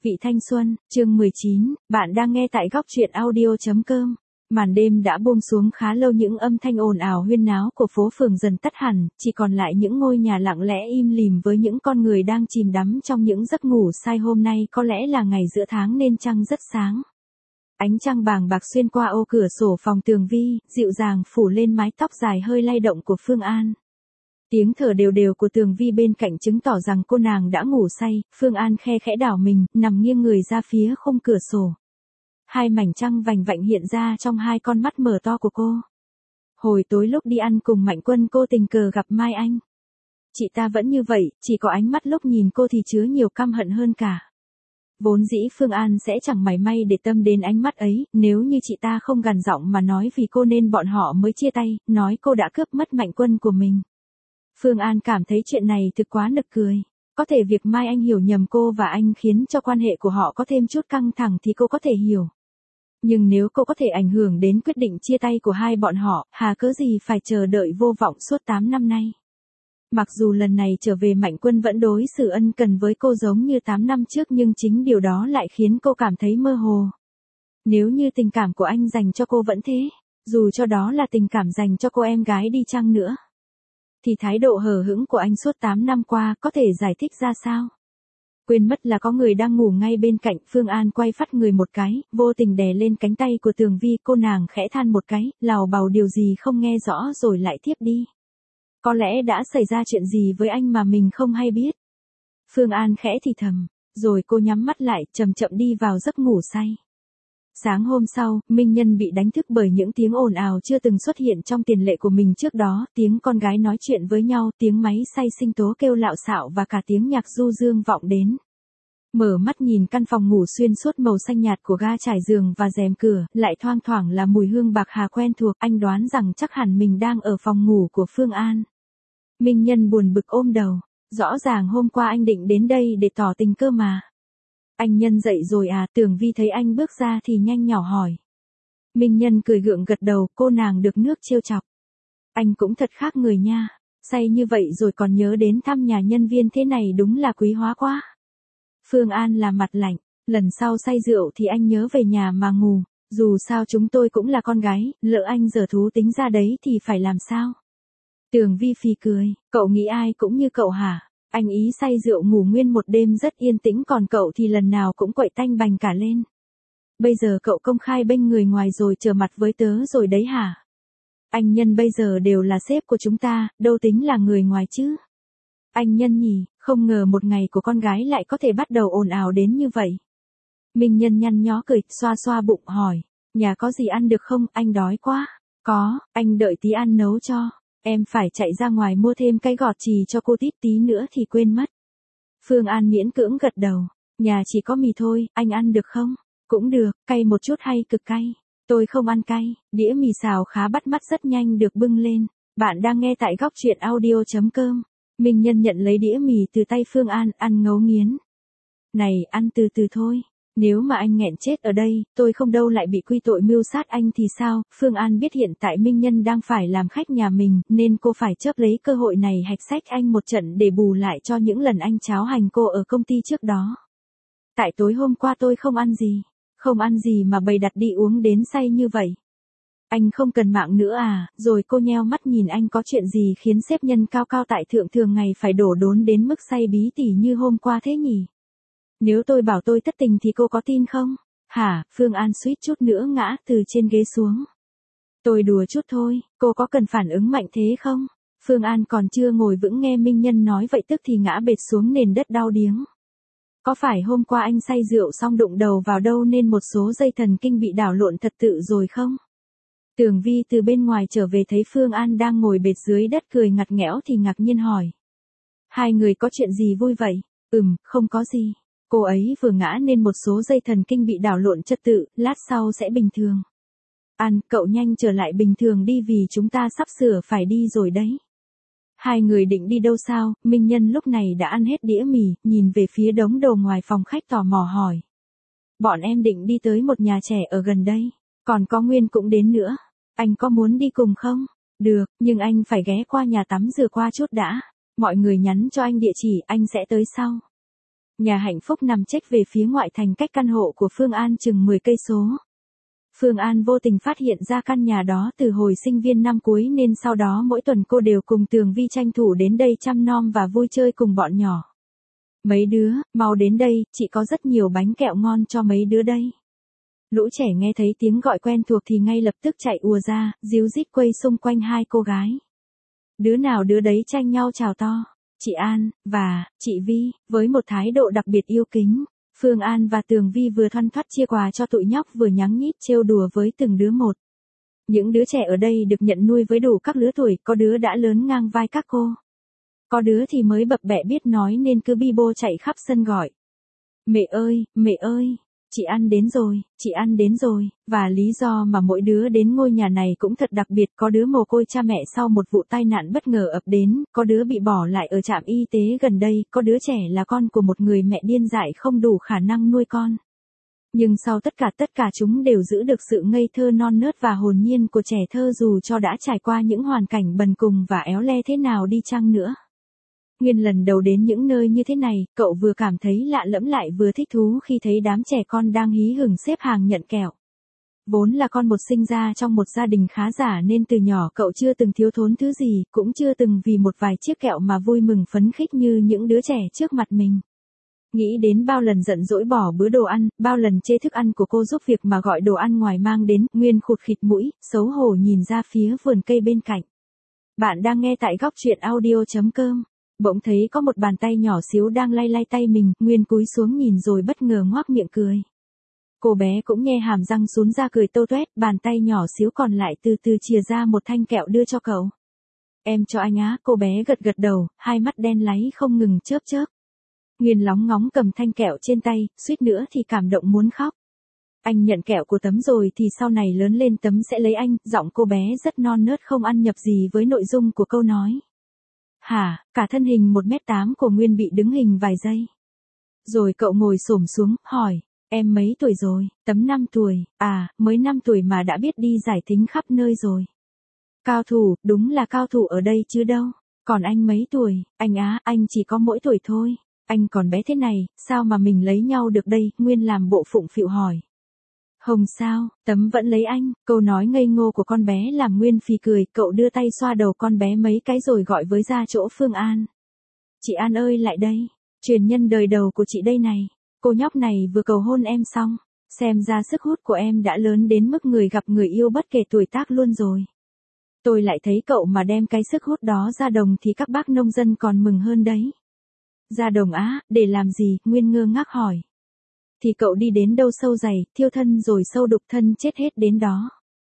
Vị thanh xuân, chương 19, bạn đang nghe tại góc truyện audio.com. Màn đêm đã buông xuống khá lâu, những âm thanh ồn ào huyên náo của phố phường dần tắt hẳn, chỉ còn lại những ngôi nhà lặng lẽ im lìm với những con người đang chìm đắm trong những giấc ngủ say. Hôm nay có lẽ là ngày giữa tháng nên trăng rất sáng. Ánh trăng bàng bạc xuyên qua ô cửa sổ phòng Tường Vi, dịu dàng phủ lên mái tóc dài hơi lay động của Phương An. Tiếng thở đều đều của Tường Vi bên cạnh chứng tỏ rằng cô nàng đã ngủ say. Phương An khe khẽ đảo mình, nằm nghiêng người ra phía khung cửa sổ. Hai mảnh trăng vành vạnh hiện ra trong hai con mắt mở to của cô. Hồi tối lúc đi ăn cùng Mạnh Quân cô tình cờ gặp Mai Anh. Chị ta vẫn như vậy, chỉ có ánh mắt lúc nhìn cô thì chứa nhiều căm hận hơn cả. Vốn dĩ Phương An sẽ chẳng mảy may để tâm đến ánh mắt ấy, nếu như chị ta không gằn giọng mà nói vì cô nên bọn họ mới chia tay, nói cô đã cướp mất Mạnh Quân của mình. Phương An cảm thấy chuyện này thực quá nực cười. Có thể việc Mai Anh hiểu nhầm cô và anh khiến cho quan hệ của họ có thêm chút căng thẳng thì cô có thể hiểu. Nhưng nếu cô có thể ảnh hưởng đến quyết định chia tay của hai bọn họ, hà cớ gì phải chờ đợi vô vọng suốt 8 năm nay. Mặc dù lần này trở về Mạnh Quân vẫn đối xử ân cần với cô giống như 8 năm trước, nhưng chính điều đó lại khiến cô cảm thấy mơ hồ. Nếu như tình cảm của anh dành cho cô vẫn thế, dù cho đó là tình cảm dành cho cô em gái đi chăng nữa, thì thái độ hờ hững của anh suốt 8 năm qua có thể giải thích ra sao? Quên mất là có người đang ngủ ngay bên cạnh. Phương An quay phắt người một cái, vô tình đè lên cánh tay của Tường Vi. Cô nàng khẽ than một cái, lào bào điều gì không nghe rõ rồi lại tiếp đi. Có lẽ đã xảy ra chuyện gì với anh mà mình không hay biết. Phương An khẽ thì thầm, rồi cô nhắm mắt lại, chậm chậm đi vào giấc ngủ say. Sáng hôm sau, Minh Nhân bị đánh thức bởi những tiếng ồn ào chưa từng xuất hiện trong tiền lệ của mình trước đó, tiếng con gái nói chuyện với nhau, tiếng máy xay sinh tố kêu lạo xạo và cả tiếng nhạc du dương vọng đến. Mở mắt nhìn căn phòng ngủ xuyên suốt màu xanh nhạt của ga trải giường và rèm cửa, lại thoang thoảng là mùi hương bạc hà quen thuộc, anh đoán rằng chắc hẳn mình đang ở phòng ngủ của Phương An. Minh Nhân buồn bực ôm đầu, rõ ràng hôm qua anh định đến đây để tỏ tình cơ mà. Anh Nhân dậy rồi à? Tường Vi thấy anh bước ra thì nhanh nhỏ hỏi. Minh Nhân cười gượng gật đầu, cô nàng được nước trêu chọc. Anh cũng thật khác người nha, say như vậy rồi còn nhớ đến thăm nhà nhân viên thế này, đúng là quý hóa quá. Phương An là mặt lạnh, lần sau say rượu thì anh nhớ về nhà mà ngủ, dù sao chúng tôi cũng là con gái, lỡ anh giở thú tính ra đấy thì phải làm sao? Tường Vi phì cười, cậu nghĩ ai cũng như cậu hả? Anh ý say rượu ngủ nguyên một đêm rất yên tĩnh, còn cậu thì lần nào cũng quậy tanh bành cả lên. Bây giờ cậu công khai bênh người ngoài rồi trở mặt với tớ rồi đấy hả? Anh Nhân bây giờ đều là sếp của chúng ta, đâu tính là người ngoài chứ. Anh Nhân nhỉ, không ngờ một ngày của con gái lại có thể bắt đầu ồn ào đến như vậy. Minh Nhân nhăn nhó cười, xoa xoa bụng hỏi, nhà có gì ăn được không, anh đói quá. Có, anh đợi tí ăn nấu cho. Em phải chạy ra ngoài mua thêm cái gọt chì cho cô Tít, tí nữa thì quên mất. Phương An miễn cưỡng gật đầu, nhà chỉ có mì thôi, anh ăn được không? Cũng được, cay một chút hay cực cay? Tôi không ăn cay. Đĩa mì xào khá bắt mắt rất nhanh được bưng lên. Bạn đang nghe tại góc truyện audio.com. Minh Nhân nhận lấy đĩa mì từ tay Phương An, ăn ngấu nghiến. Này, ăn từ từ thôi. Nếu mà anh nghẹn chết ở đây, tôi không đâu lại bị quy tội mưu sát anh thì sao? Phương An biết hiện tại Minh Nhân đang phải làm khách nhà mình, nên cô phải chớp lấy cơ hội này hạch xách anh một trận để bù lại cho những lần anh tráo hành cô ở công ty trước đó. Tại tối hôm qua tôi không ăn gì. Không ăn gì mà bày đặt đi uống đến say như vậy. Anh không cần mạng nữa à? Rồi cô nheo mắt nhìn anh, có chuyện gì khiến sếp nhân cao cao tại thượng thường ngày phải đổ đốn đến mức say bí tỉ như hôm qua thế nhỉ? Nếu tôi bảo tôi thất tình thì cô có tin không? Hả? Phương An suýt chút nữa ngã từ trên ghế xuống. Tôi đùa chút thôi, cô có cần phản ứng mạnh thế không? Phương An còn chưa ngồi vững nghe Minh Nhân nói vậy tức thì ngã bệt xuống nền đất đau điếng. Có phải hôm qua anh say rượu xong đụng đầu vào đâu nên một số dây thần kinh bị đảo lộn thật tự rồi không? Tường Vi từ bên ngoài trở về thấy Phương An đang ngồi bệt dưới đất cười ngặt nghẽo thì ngạc nhiên hỏi. Hai người có chuyện gì vui vậy? Không có gì. Cô ấy vừa ngã nên một số dây thần kinh bị đảo lộn trật tự, lát sau sẽ bình thường. An, cậu nhanh trở lại bình thường đi vì chúng ta sắp sửa phải đi rồi đấy. Hai người định đi đâu sao? Minh Nhân lúc này đã ăn hết đĩa mì, nhìn về phía đống đồ ngoài phòng khách tò mò hỏi. Bọn em định đi tới một nhà trẻ ở gần đây, còn có Nguyên cũng đến nữa. Anh có muốn đi cùng không? Được, nhưng anh phải ghé qua nhà tắm rửa qua chút đã. Mọi người nhắn cho anh địa chỉ, anh sẽ tới sau. Nhà hạnh phúc nằm chếch về phía ngoại thành cách căn hộ của Phương An chừng 10 cây số. Phương An vô tình phát hiện ra căn nhà đó từ hồi sinh viên năm cuối nên sau đó mỗi tuần cô đều cùng Tường Vi tranh thủ đến đây chăm nom và vui chơi cùng bọn nhỏ. Mấy đứa, mau đến đây, chị có rất nhiều bánh kẹo ngon cho mấy đứa đây. Lũ trẻ nghe thấy tiếng gọi quen thuộc thì ngay lập tức chạy ùa ra, ríu rít quây xung quanh hai cô gái. Đứa nào đứa đấy tranh nhau chào to. Chị An, và, chị Vi, với một thái độ đặc biệt yêu kính. Phương An và Tường Vi vừa thoăn thoắt chia quà cho tụi nhóc vừa nhắng nhít trêu đùa với từng đứa một. Những đứa trẻ ở đây được nhận nuôi với đủ các lứa tuổi, có đứa đã lớn ngang vai các cô. Có đứa thì mới bập bẹ biết nói nên cứ bi bô chạy khắp sân gọi. Mẹ ơi, chị An đến rồi, chị An đến rồi, và lý do mà mỗi đứa đến ngôi nhà này cũng thật đặc biệt, có đứa mồ côi cha mẹ sau một vụ tai nạn bất ngờ ập đến, có đứa bị bỏ lại ở trạm y tế gần đây, có đứa trẻ là con của một người mẹ điên dại không đủ khả năng nuôi con. Nhưng sau tất cả chúng đều giữ được sự ngây thơ non nớt và hồn nhiên của trẻ thơ dù cho đã trải qua những hoàn cảnh bần cùng và éo le thế nào đi chăng nữa. Nguyên lần đầu đến những nơi như thế này, cậu vừa cảm thấy lạ lẫm lại vừa thích thú khi thấy đám trẻ con đang hí hửng xếp hàng nhận kẹo. Vốn là con một sinh ra trong một gia đình khá giả nên từ nhỏ cậu chưa từng thiếu thốn thứ gì, cũng chưa từng vì một vài chiếc kẹo mà vui mừng phấn khích như những đứa trẻ trước mặt mình. Nghĩ đến bao lần giận dỗi bỏ bữa đồ ăn, bao lần chê thức ăn của cô giúp việc mà gọi đồ ăn ngoài mang đến, Nguyên khụt khịt mũi, xấu hổ nhìn ra phía vườn cây bên cạnh. Bạn đang nghe tại góc truyện audio.com. Bỗng thấy có một bàn tay nhỏ xíu đang lay lay tay mình, Nguyên cúi xuống nhìn rồi bất ngờ ngoác miệng cười. Cô bé cũng nhe hàm răng sún ra cười tâu toét, bàn tay nhỏ xíu còn lại từ từ chìa ra một thanh kẹo đưa cho cậu. Em cho anh á, cô bé gật gật đầu, hai mắt đen láy không ngừng chớp chớp. Nguyên lóng ngóng cầm thanh kẹo trên tay, suýt nữa thì cảm động muốn khóc. Anh nhận kẹo của Tấm rồi thì sau này lớn lên Tấm sẽ lấy anh, giọng cô bé rất non nớt không ăn nhập gì với nội dung của câu nói. Hả, cả thân hình 1m8 của Nguyên bị đứng hình vài giây. Rồi cậu ngồi xổm xuống, hỏi, em mấy tuổi rồi? Tấm 5 tuổi, mới 5 tuổi mà đã biết đi giải thính khắp nơi rồi. Cao thủ, đúng là cao thủ ở đây chứ đâu. Còn anh mấy tuổi? Anh á, anh chỉ có mỗi tuổi thôi. Anh còn bé thế này, sao mà mình lấy nhau được đây? Nguyên làm bộ phụng phịu hỏi. Không sao, Tấm vẫn lấy anh. Câu nói ngây ngô của con bé làm Nguyên phì cười, cậu đưa tay xoa đầu con bé mấy cái rồi gọi với ra chỗ Phương An. Chị An ơi lại đây, truyền nhân đời đầu của chị đây này. Cô nhóc này vừa cầu hôn em xong, xem ra sức hút của em đã lớn đến mức người gặp người yêu bất kể tuổi tác luôn rồi. Tôi lại thấy cậu mà đem cái sức hút đó ra đồng thì các bác nông dân còn mừng hơn đấy. Ra đồng á, để làm gì? Nguyên ngơ ngác hỏi. Thì cậu đi đến đâu sâu dày, thiêu thân rồi sâu đục thân chết hết đến đó.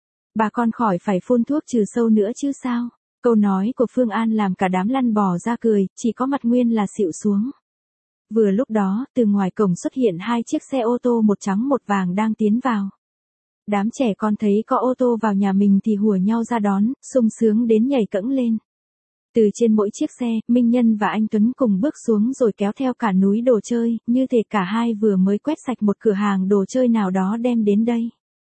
Bà con khỏi phải phun thuốc trừ sâu nữa chứ sao? Câu nói của Phương An làm cả đám lăn bò ra cười, chỉ có mặt Nguyên là xịu xuống. Vừa lúc đó, từ ngoài cổng xuất hiện hai chiếc xe ô tô một trắng một vàng đang tiến vào. Đám trẻ con thấy có ô tô vào nhà mình thì hùa nhau ra đón, sung sướng đến nhảy cẫng lên. Từ trên mỗi chiếc xe, Minh Nhân và anh Tuấn cùng bước xuống rồi kéo theo cả núi đồ chơi, như thể cả hai vừa mới quét sạch một cửa hàng đồ chơi nào đó đem đến đây.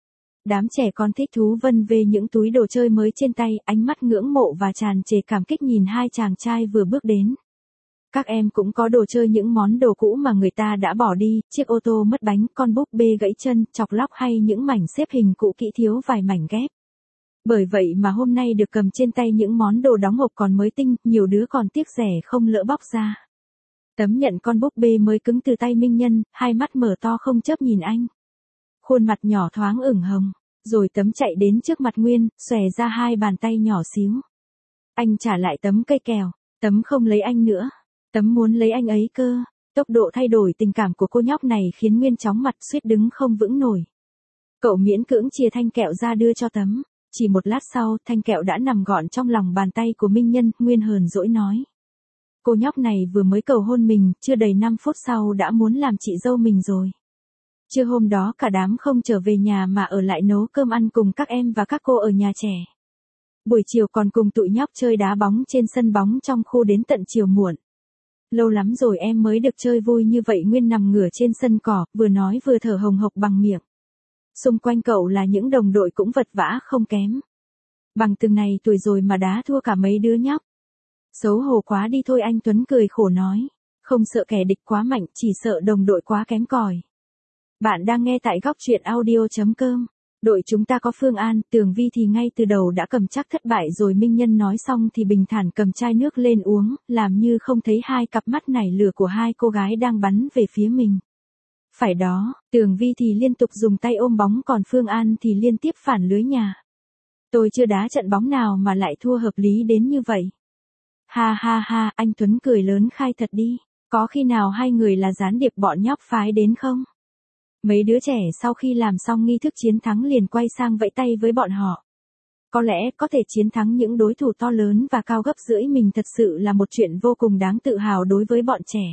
Đám trẻ con thích thú vân về những túi đồ chơi mới trên tay, ánh mắt ngưỡng mộ và tràn trề cảm kích nhìn hai chàng trai vừa bước đến. Các em cũng có đồ chơi những món đồ cũ mà người ta đã bỏ đi, chiếc ô tô mất bánh, con búp bê gãy chân, chọc lóc hay những mảnh xếp hình cũ kỹ thiếu vài mảnh ghép. Bởi vậy mà hôm nay được cầm trên tay những món đồ đóng hộp còn mới tinh, nhiều đứa còn tiếc rẻ không lỡ bóc ra. Tấm nhận con búp bê mới cứng từ tay Minh Nhân, hai mắt mở to không chớp nhìn anh. Khuôn mặt nhỏ thoáng ửng hồng, rồi Tấm chạy đến trước mặt Nguyên, xòe ra hai bàn tay nhỏ xíu. Anh trả lại Tấm cây kẹo, Tấm không lấy anh nữa, Tấm muốn lấy anh ấy cơ. Tốc độ thay đổi tình cảm của cô nhóc này khiến Nguyên chóng mặt suýt đứng không vững nổi. Cậu miễn cưỡng chia thanh kẹo ra đưa cho Tấm. Chỉ một lát sau, thanh kẹo đã nằm gọn trong lòng bàn tay của Minh Nhân, Nguyên hờn dỗi nói. Cô nhóc này vừa mới cầu hôn mình, chưa đầy 5 phút sau đã muốn làm chị dâu mình rồi. Trưa hôm đó cả đám không trở về nhà mà ở lại nấu cơm ăn cùng các em và các cô ở nhà trẻ. Buổi chiều còn cùng tụi nhóc chơi đá bóng trên sân bóng trong khu đến tận chiều muộn. Lâu lắm rồi em mới được chơi vui như vậy. Nguyên nằm ngửa trên sân cỏ, vừa nói vừa thở hồng hộc bằng miệng. Xung quanh cậu là những đồng đội cũng vật vã không kém. Bằng từng này tuổi rồi mà đá thua cả mấy đứa nhóc. Xấu hổ quá đi thôi, anh Tuấn cười khổ nói. Không sợ kẻ địch quá mạnh, chỉ sợ đồng đội quá kém cỏi. Bạn đang nghe tại góc truyện audio.com. Đội chúng ta có Phương An, Tường Vi thì ngay từ đầu đã cầm chắc thất bại rồi. Minh Nhân nói xong thì bình thản cầm chai nước lên uống, làm như không thấy hai cặp mắt nảy lửa của hai cô gái đang bắn về phía mình. Phải đó, Tường Vi thì liên tục dùng tay ôm bóng còn Phương An thì liên tiếp phản lưới nhà. Tôi chưa đá trận bóng nào mà lại thua hợp lý đến như vậy. Ha ha ha, anh Tuấn cười lớn khai thật đi, có khi nào hai người là gián điệp bọn nhóc phái đến không? Mấy đứa trẻ sau khi làm xong nghi thức chiến thắng liền quay sang vẫy tay với bọn họ. Có lẽ có thể chiến thắng những đối thủ to lớn và cao gấp rưỡi mình thật sự là một chuyện vô cùng đáng tự hào đối với bọn trẻ.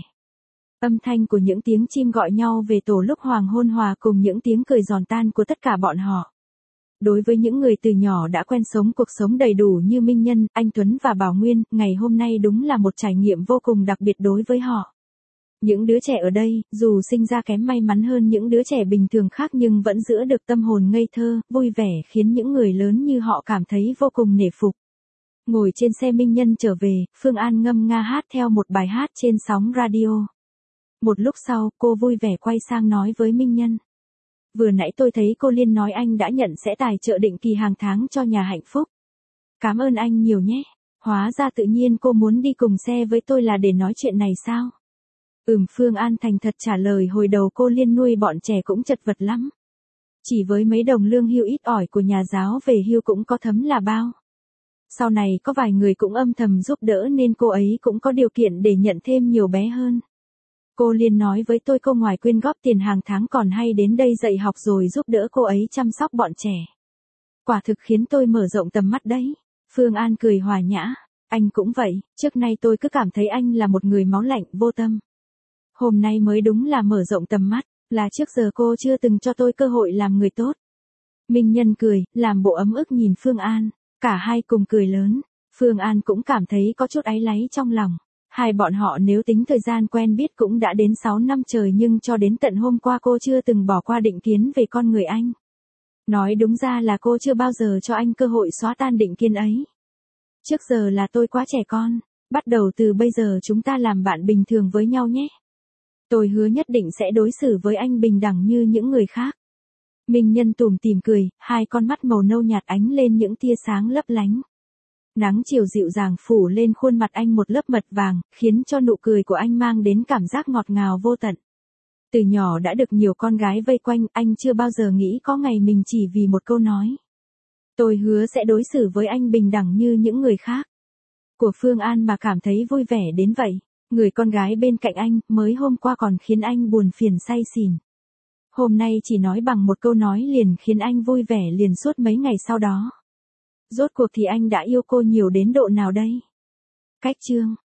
Âm thanh của những tiếng chim gọi nhau về tổ lúc hoàng hôn hòa cùng những tiếng cười giòn tan của tất cả bọn họ. Đối với những người từ nhỏ đã quen sống cuộc sống đầy đủ như Minh Nhân, anh Tuấn và Bảo Nguyên, ngày hôm nay đúng là một trải nghiệm vô cùng đặc biệt đối với họ. Những đứa trẻ ở đây, dù sinh ra kém may mắn hơn những đứa trẻ bình thường khác nhưng vẫn giữ được tâm hồn ngây thơ, vui vẻ khiến những người lớn như họ cảm thấy vô cùng nể phục. Ngồi trên xe Minh Nhân trở về, Phương An ngâm nga hát theo một bài hát trên sóng radio. Một lúc sau, cô vui vẻ quay sang nói với Minh Nhân. Vừa nãy tôi thấy cô Liên nói anh đã nhận sẽ tài trợ định kỳ hàng tháng cho nhà hạnh phúc. Cảm ơn anh nhiều nhé. Hóa ra tự nhiên cô muốn đi cùng xe với tôi là để nói chuyện này sao? Phương An thành thật trả lời hồi đầu cô Liên nuôi bọn trẻ cũng chật vật lắm. Chỉ với mấy đồng lương hưu ít ỏi của nhà giáo về hưu cũng có thấm là bao. Sau này có vài người cũng âm thầm giúp đỡ nên cô ấy cũng có điều kiện để nhận thêm nhiều bé hơn. Cô Liên nói với tôi cô ngoài quyên góp tiền hàng tháng còn hay đến đây dạy học rồi giúp đỡ cô ấy chăm sóc bọn trẻ. Quả thực khiến tôi mở rộng tầm mắt đấy. Phương An cười hòa nhã. Anh cũng vậy, trước nay tôi cứ cảm thấy anh là một người máu lạnh, vô tâm. Hôm nay mới đúng là mở rộng tầm mắt, là trước giờ cô chưa từng cho tôi cơ hội làm người tốt. Minh Nhân cười, làm bộ ấm ức nhìn Phương An, cả hai cùng cười lớn. Phương An cũng cảm thấy có chút áy náy trong lòng. Hai bọn họ nếu tính thời gian quen biết cũng đã đến 6 năm trời nhưng cho đến tận hôm qua cô chưa từng bỏ qua định kiến về con người anh. Nói đúng ra là cô chưa bao giờ cho anh cơ hội xóa tan định kiến ấy. Trước giờ là tôi quá trẻ con, bắt đầu từ bây giờ chúng ta làm bạn bình thường với nhau nhé. Tôi hứa nhất định sẽ đối xử với anh bình đẳng như những người khác. Minh Nhân tủm tỉm cười, hai con mắt màu nâu nhạt ánh lên những tia sáng lấp lánh. Nắng chiều dịu dàng phủ lên khuôn mặt anh một lớp mật vàng, khiến cho nụ cười của anh mang đến cảm giác ngọt ngào vô tận. Từ nhỏ đã được nhiều con gái vây quanh, anh chưa bao giờ nghĩ có ngày mình chỉ vì một câu nói. Tôi hứa sẽ đối xử với anh bình đẳng như những người khác. Của Phương An mà cảm thấy vui vẻ đến vậy. Người con gái bên cạnh anh, mới hôm qua còn khiến anh buồn phiền say xỉn. Hôm nay chỉ nói bằng một câu nói liền khiến anh vui vẻ liền suốt mấy ngày sau đó. Rốt cuộc thì anh đã yêu cô nhiều đến độ nào đây? Cách chương